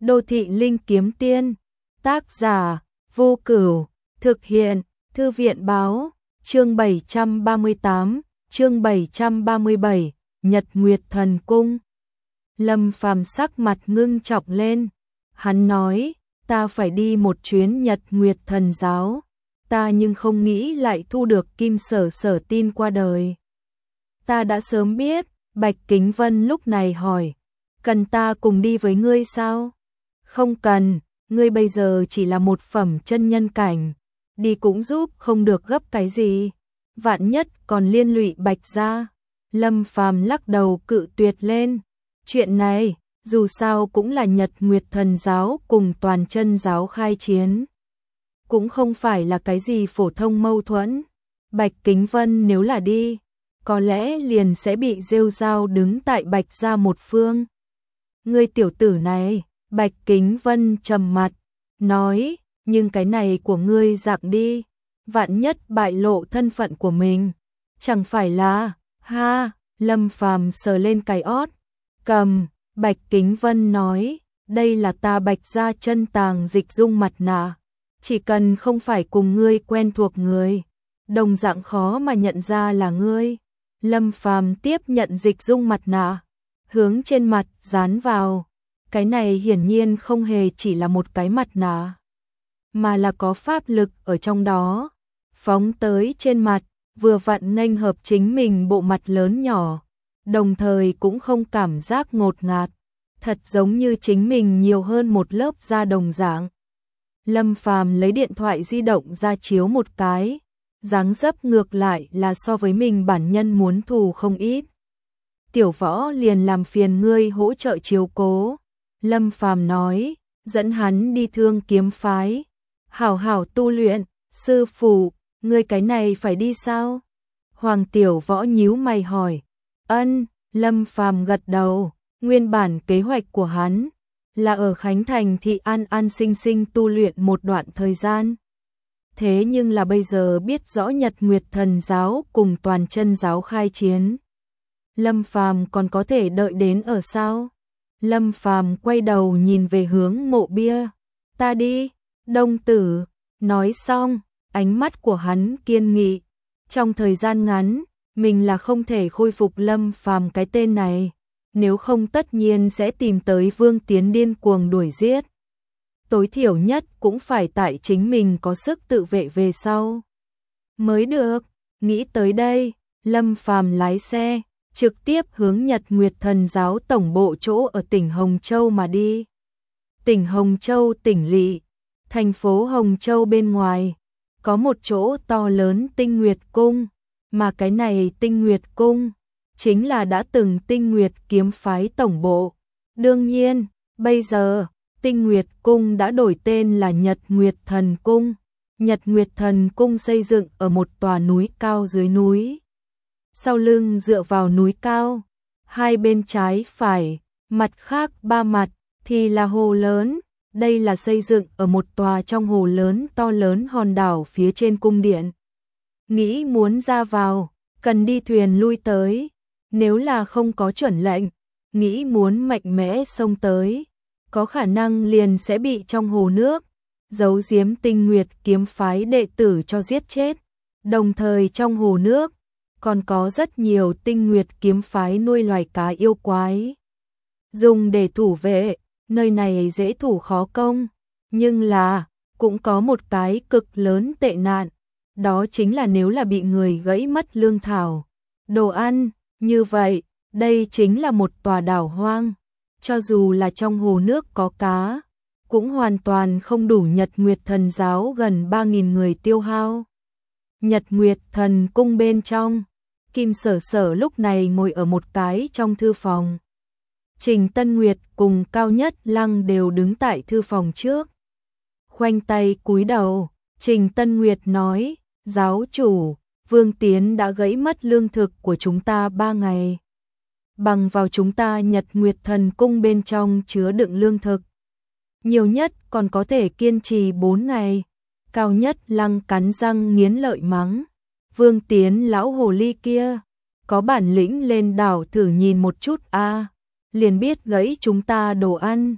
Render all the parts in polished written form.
Đô thị linh kiếm tiên. Tác giả Vô Cửu. Thực hiện Thư viện báo. Chương 738, chương 737, Nhật Nguyệt Thần Cung. Lâm Phàm sắc mặt ngưng trọng lên. Hắn nói, ta phải đi một chuyến Nhật Nguyệt Thần Giáo. Ta nhưng không nghĩ lại thu được Kim Sở Sở tin qua đời. Ta đã sớm biết. Bạch Kính Vân lúc này hỏi, cần ta cùng đi với ngươi sao? Không cần, ngươi bây giờ chỉ là một phẩm chân nhân cảnh, đi cũng giúp không được gấp cái gì, vạn nhất còn liên lụy Bạch gia. Lâm Phàm lắc đầu cự tuyệt lên, chuyện này dù sao cũng là Nhật Nguyệt Thần Giáo cùng Toàn Chân Giáo khai chiến, cũng không phải là cái gì phổ thông mâu thuẫn. Bạch Kính Vân nếu là đi, có lẽ liền sẽ bị rêu rao đứng tại Bạch gia một phương. Ngươi tiểu tử này, Bạch Kính Vân trầm mặt, nói, nhưng cái này của ngươi giặc đi, vạn nhất bại lộ thân phận của mình, chẳng phải là, ha, Lâm Phàm sờ lên cái ót, cầm, Bạch Kính Vân nói, đây là ta Bạch gia chân tàng dịch dung mặt nạ, chỉ cần không phải cùng ngươi quen thuộc người, đồng dạng khó mà nhận ra là ngươi. Lâm Phàm tiếp nhận dịch dung mặt nạ, hướng trên mặt dán vào. Cái này hiển nhiên không hề chỉ là một cái mặt nạ, mà là có pháp lực ở trong đó, phóng tới trên mặt, vừa vặn nghênh hợp chính mình bộ mặt lớn nhỏ, đồng thời cũng không cảm giác ngột ngạt, thật giống như chính mình nhiều hơn một lớp da đồng dạng. Lâm Phàm lấy điện thoại di động ra chiếu một cái, dáng dấp ngược lại là so với mình bản nhân muốn thù không ít. Tiểu Võ liền làm phiền ngươi hỗ trợ chiếu cố. Lâm Phàm nói, dẫn hắn đi Thương Kiếm phái, hảo hảo tu luyện. Sư phụ, ngươi cái này phải đi sao? Hoàng Tiểu Võ nhíu mày hỏi. Ân, Lâm Phàm gật đầu, nguyên bản kế hoạch của hắn là ở Khánh Thành thị an an sinh sinh tu luyện một đoạn thời gian. Thế nhưng là bây giờ biết rõ Nhật Nguyệt Thần Giáo cùng Toàn Chân Giáo khai chiến, Lâm Phàm còn có thể đợi đến ở sao? Lâm Phàm quay đầu nhìn về hướng mộ bia. Ta đi, Đông Tử. Nói xong, ánh mắt của hắn kiên nghị. Trong thời gian ngắn, mình là không thể khôi phục Lâm Phàm cái tên này. Nếu không tất nhiên sẽ tìm tới Vương Tiến điên cuồng đuổi giết. Tối thiểu nhất cũng phải tại chính mình có sức tự vệ về sau mới được. Nghĩ tới đây, Lâm Phàm lái xe trực tiếp hướng Nhật Nguyệt Thần Giáo tổng bộ chỗ ở tỉnh Hồng Châu mà đi. Tỉnh Hồng Châu, tỉnh lỵ, thành phố Hồng Châu bên ngoài, có một chỗ to lớn Tinh Nguyệt Cung, mà cái này Tinh Nguyệt Cung chính là đã từng Tinh Nguyệt kiếm phái tổng bộ. Đương nhiên, bây giờ, Tinh Nguyệt Cung đã đổi tên là Nhật Nguyệt Thần Cung. Nhật Nguyệt Thần Cung xây dựng ở một tòa núi cao dưới núi. Sau lưng dựa vào núi cao, hai bên trái phải, mặt khác ba mặt thì là hồ lớn. Đây là xây dựng ở một tòa trong hồ lớn to lớn hòn đảo phía trên cung điện. Nghĩ muốn ra vào, cần đi thuyền lui tới. Nếu là không có chuẩn lệnh, nghĩ muốn mạnh mẽ xông tới, có khả năng liền sẽ bị trong hồ nước giấu giếm Tinh Nguyệt kiếm phái đệ tử cho giết chết. Đồng thời trong hồ nước còn có rất nhiều Tinh Nguyệt kiếm phái nuôi loài cá yêu quái, dùng để thủ vệ. Nơi này dễ thủ khó công, nhưng là cũng có một cái cực lớn tệ nạn, đó chính là nếu là bị người gãy mất lương thảo, đồ ăn. Như vậy, đây chính là một tòa đảo hoang, cho dù là trong hồ nước có cá, cũng hoàn toàn không đủ Nhật Nguyệt Thần Giáo gần 3.000 người tiêu hao. Nhật Nguyệt Thần Cung bên trong, Kim Sở Sở lúc này ngồi ở một cái trong thư phòng. Trình Tân Nguyệt cùng Cao Nhất Lăng đều đứng tại thư phòng trước. Khoanh tay cúi đầu, Trình Tân Nguyệt nói, giáo chủ, Vương Tiến đã gãy mất lương thực của chúng ta 3 ngày. Bằng vào chúng ta Nhật Nguyệt Thần Cung bên trong chứa đựng lương thực, nhiều nhất còn có thể kiên trì 4 ngày. Cao Nhất Lăng cắn răng nghiến lợi mắng, Vương Tiến lão hồ ly kia, có bản lĩnh lên đảo thử nhìn một chút a, liền biết gãy chúng ta đồ ăn.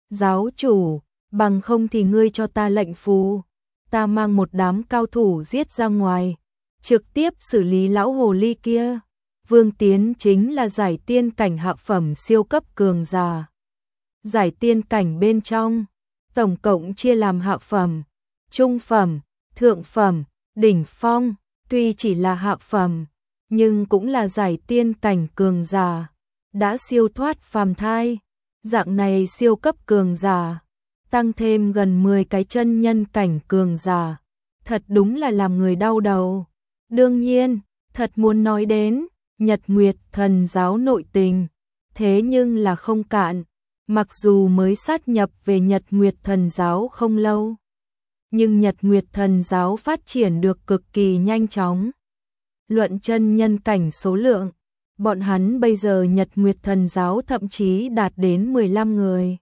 Giáo chủ, bằng không thì ngươi cho ta lệnh phù, ta mang một đám cao thủ giết ra ngoài, trực tiếp xử lý lão hồ ly kia. Vương Tiến chính là giải tiên cảnh hạ phẩm siêu cấp cường giả. Giải tiên cảnh bên trong, tổng cộng chia làm hạ phẩm, trung phẩm, thượng phẩm, đỉnh phong, tuy chỉ là hạ phẩm, nhưng cũng là giải tiên cảnh cường giả, đã siêu thoát phàm thai. Dạng này siêu cấp cường giả, tăng thêm gần 10 cái chân nhân cảnh cường giả, thật đúng là làm người đau đầu. Đương nhiên, thật muốn nói đến Nhật Nguyệt Thần giáo nội tình, thế nhưng là không cạn. Mặc dù mới sát nhập về Nhật Nguyệt Thần giáo không lâu, nhưng Nhật Nguyệt Thần giáo phát triển được cực kỳ nhanh chóng. Luận chân nhân cảnh số lượng, bọn hắn bây giờ Nhật Nguyệt Thần giáo thậm chí đạt đến 15 người.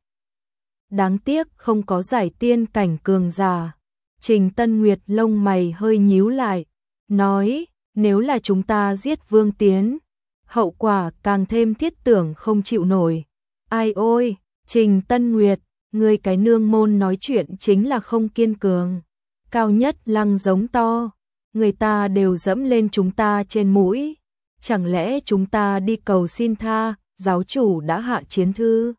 Đáng tiếc không có giải tiên cảnh cường giả. Trình Tân Nguyệt lông mày hơi nhíu lại, nói, nếu là chúng ta giết Vương Tiến, hậu quả càng thêm thiết tưởng không chịu nổi. Ai ôi, Trình Tân Nguyệt, ngươi cái nương môn nói chuyện chính là không kiên cường. Cao Nhất Lăng giống to, người ta đều dẫm lên chúng ta trên mũi. Chẳng lẽ chúng ta đi cầu xin tha, giáo chủ đã hạ chiến thư?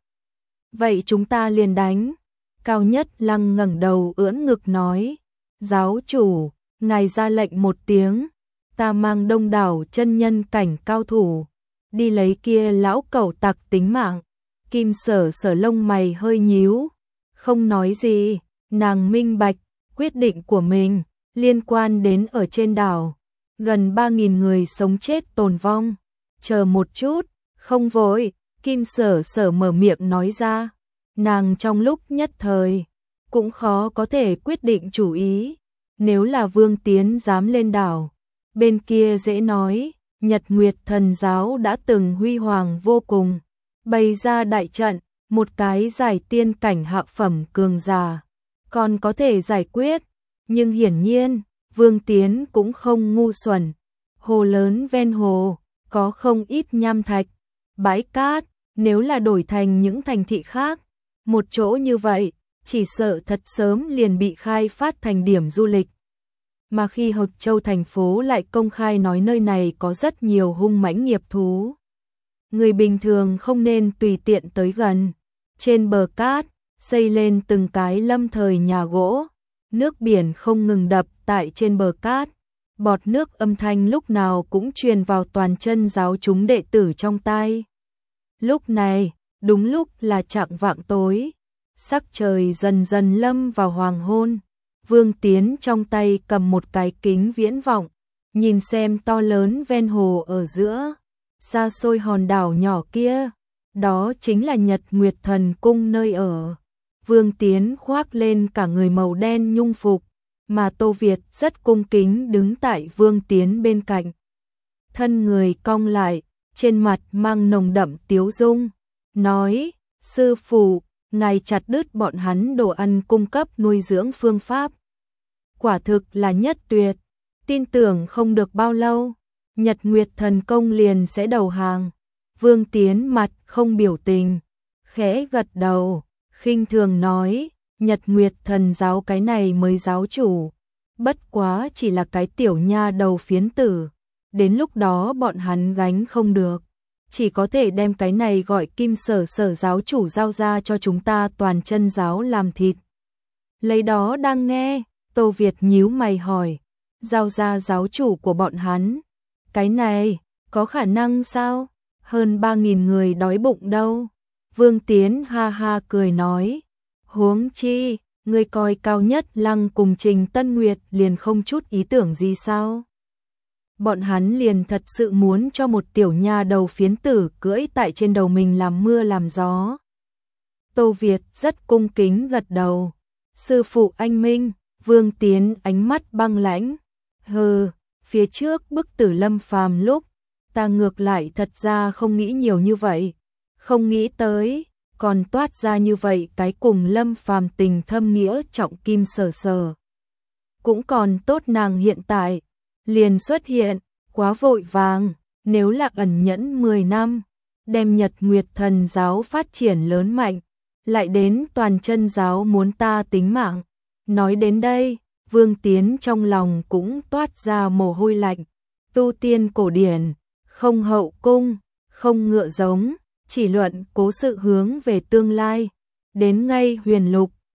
Vậy chúng ta liền đánh. Cao Nhất Lăng ngẩng đầu ưỡn ngực nói, giáo chủ, ngài ra lệnh một tiếng, ta mang đông đảo chân nhân cảnh cao thủ, đi lấy kia lão cẩu tặc tính mạng. Kim Sở Sở lông mày hơi nhíu, không nói gì, nàng minh bạch, quyết định của mình, liên quan đến ở trên đảo, gần 3.000 người sống chết tồn vong. Chờ một chút, không vội, Kim Sở Sở mở miệng nói ra, nàng trong lúc nhất thời, cũng khó có thể quyết định chủ ý, nếu là Vương Tiến dám lên đảo, bên kia dễ nói, Nhật Nguyệt Thần giáo đã từng huy hoàng vô cùng. Bày ra đại trận, một cái giải tiên cảnh hạ phẩm cường giả, còn có thể giải quyết, nhưng hiển nhiên, Vương Tiến cũng không ngu xuẩn. Hồ lớn ven hồ, có không ít nham thạch, bãi cát, nếu là đổi thành những thành thị khác, một chỗ như vậy, chỉ sợ thật sớm liền bị khai phát thành điểm du lịch. Mà khi Hợp Châu thành phố lại công khai nói nơi này có rất nhiều hung mãnh nghiệp thú, người bình thường không nên tùy tiện tới gần. Trên bờ cát, xây lên từng cái lâm thời nhà gỗ, nước biển không ngừng đập tại trên bờ cát, bọt nước âm thanh lúc nào cũng truyền vào toàn chân giáo chúng đệ tử trong tai. Lúc này, đúng lúc là chạng vạng tối, sắc trời dần dần lâm vào hoàng hôn. Vương Tiến trong tay cầm một cái kính viễn vọng, nhìn xem to lớn ven hồ ở giữa, xa xôi hòn đảo nhỏ kia, đó chính là Nhật Nguyệt Thần cung nơi ở. Vương Tiến khoác lên cả người màu đen nhung phục, mà Tô Việt rất cung kính đứng tại Vương Tiến bên cạnh. Thân người cong lại, trên mặt mang nồng đậm tiếu dung, nói, sư phụ, ngài chặt đứt bọn hắn đồ ăn cung cấp nuôi dưỡng phương pháp. Quả thực là nhất tuyệt, tin tưởng không được bao lâu, Nhật Nguyệt Thần công liền sẽ đầu hàng. Vương Tiến mặt không biểu tình, khẽ gật đầu, khinh thường nói, Nhật Nguyệt Thần giáo cái này mới giáo chủ, bất quá chỉ là cái tiểu nha đầu phiến tử, đến lúc đó bọn hắn gánh không được, chỉ có thể đem cái này gọi Kim Sở Sở giáo chủ giao ra cho chúng ta toàn chân giáo làm thịt. Lấy đó đang nghe, Tô Việt nhíu mày hỏi, giao ra giáo chủ của bọn hắn, cái này, có khả năng sao? Hơn 3.000 người đói bụng đâu. Vương Tiến ha ha cười nói, huống chi, người coi Cao Nhất Lăng cùng Trình Tân Nguyệt liền không chút ý tưởng gì sao? Bọn hắn liền thật sự muốn cho một tiểu nha đầu phiến tử cưỡi tại trên đầu mình làm mưa làm gió. Tô Việt rất cung kính gật đầu, sư phụ anh minh. Vương Tiến ánh mắt băng lãnh, hừ, phía trước bức tử Lâm Phàm lúc, ta ngược lại thật ra không nghĩ nhiều như vậy, không nghĩ tới, còn toát ra như vậy cái cùng Lâm Phàm tình thâm nghĩa trọng Kim Sở Sở. Cũng còn tốt nàng hiện tại, liền xuất hiện, quá vội vàng, nếu là ẩn nhẫn 10 năm, đem Nhật Nguyệt Thần giáo phát triển lớn mạnh, lại đến toàn chân giáo muốn ta tính mạng. Nói đến đây, Vương Tiến trong lòng cũng toát ra mồ hôi lạnh. Tu tiên cổ điển, không hậu cung, không ngựa giống, chỉ luận cố sự hướng về tương lai. Đến ngay huyền lục,